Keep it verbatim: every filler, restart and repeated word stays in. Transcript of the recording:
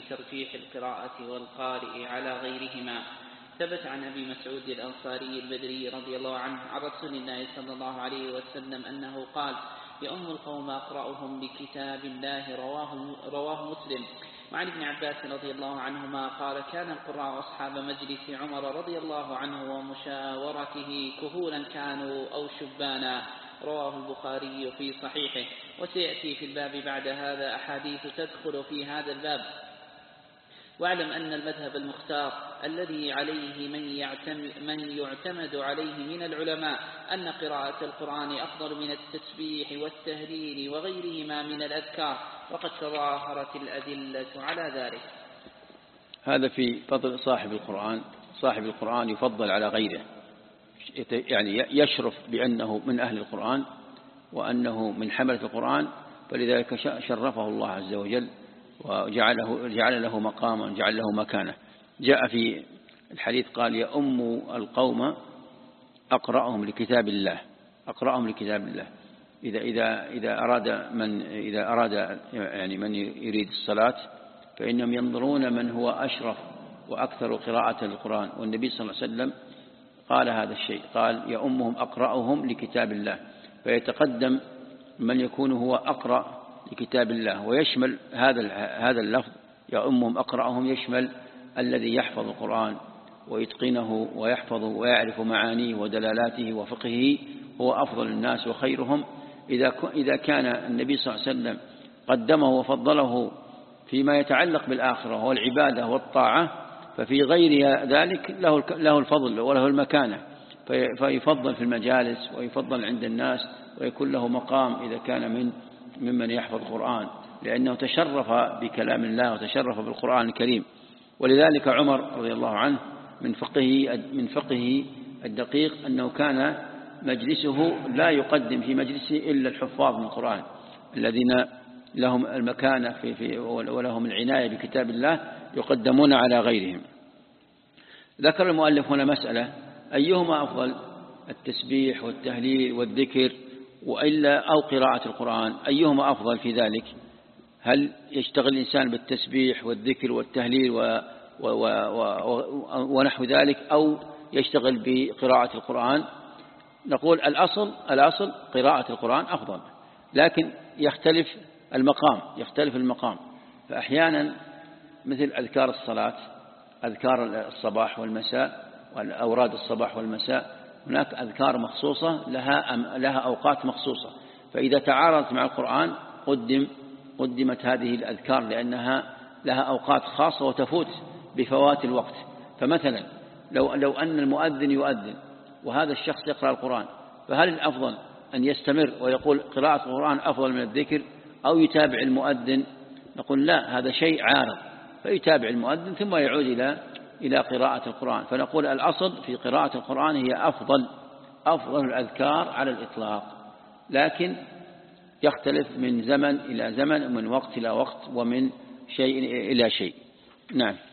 ترجيح القراءة والقارئ على غيرهما. ثبت عن أبي مسعود الأنصاري البدري رضي الله عنه عن رسول الله صلى الله عليه وسلم أنه قال: يؤم القوم أقرأهم بكتاب الله، رواه, رواه مسلم. وعن ابن عباس رضي الله عنهما قال: كان القراء أصحاب مجلس عمر رضي الله عنه ومشاورته كهولا كانوا أو شبانا، رواه البخاري في صحيحه. وسيأتي في الباب بعد هذا أحاديث تدخل في هذا الباب. واعلم أن المذهب المختار الذي عليه من يعتمد, من يعتمد عليه من العلماء أن قراءة القرآن أفضل من التسبيح والتهليل وغيرهما من الأذكار، وقد تظاهرت الأدلة على ذلك. هذا في فضل صاحب القرآن. صاحب القرآن يفضل على غيره، يعني يشرف بأنه من أهل القرآن وأنه من حملة القرآن، فلذلك شرفه الله عز وجل وجعله جعل له مقاما وجعل له مكانه. جاء في الحديث قال: يؤم القوم أقرأهم لكتاب الله. أقرأهم لكتاب الله. إذا إذا إذا أراد من إذا أراد يعني من يريد الصلاة فإنهم ينظرون من هو أشرف وأكثر قراءة للقرآن، والنبي صلى الله عليه وسلم قال هذا الشيء، قال: يؤمهم أقرأهم لكتاب الله، فيتقدم من يكون هو أقرأ لكتاب الله. ويشمل هذا هذا اللفظ يؤمهم أقرأهم يشمل الذي يحفظ القرآن ويتقنه ويحفظه ويعرف معانيه ودلالاته وفقهه، هو أفضل الناس وخيرهم. إذا إذا كان النبي صلى الله عليه وسلم قدمه وفضله فيما يتعلق بالآخرة والعبادة والطاعة، ففي غير ذلك له له الفضل وله المكانة، فيفضل في المجالس ويفضل عند الناس ويكون له مقام إذا كان من ممن يحفظ القرآن، لأنه تشرف بكلام الله وتشرف بالقرآن الكريم. ولذلك عمر رضي الله عنه من فقهه من فقهه الدقيق أنه كان مجلسه لا يقدم في مجلسه إلا الحفاظ من القرآن الذين لهم المكانة في في ولهم العناية بكتاب الله، يقدمون على غيرهم. ذكر المؤلف هنا مسألة: أيهما أفضل، التسبيح والتهليل والذكر وإلا أو قراءة القرآن؟ أيهما أفضل في ذلك؟ هل يشتغل الإنسان بالتسبيح والذكر والتهليل و و و ونحو ذلك، أو يشتغل بقراءة القرآن؟ نقول الأصل الأصل قراءة القرآن أفضل، لكن يختلف المقام يختلف المقام فأحيانا مثل أذكار الصلاة، أذكار الصباح والمساء والأوراد الصباح والمساء، هناك أذكار مخصوصة لها لها أوقات مخصوصة، فإذا تعارضت مع القرآن قدم قدمت هذه الأذكار لأنها لها أوقات خاصة وتفوت بفوات الوقت. فمثلا لو لو أن المؤذن يؤذن وهذا الشخص يقرأ القرآن، فهل الأفضل أن يستمر ويقول قراءة القرآن أفضل من الذكر، أو يتابع المؤذن؟ نقول لا، هذا شيء عارض، فيتابع المؤذن ثم يعود إلى إلى قراءة القرآن. فنقول الأصل في قراءة القرآن هي أفضل أفضل الأذكار على الإطلاق، لكن يختلف من زمن إلى زمن ومن وقت إلى وقت ومن شيء إلى شيء. نعم.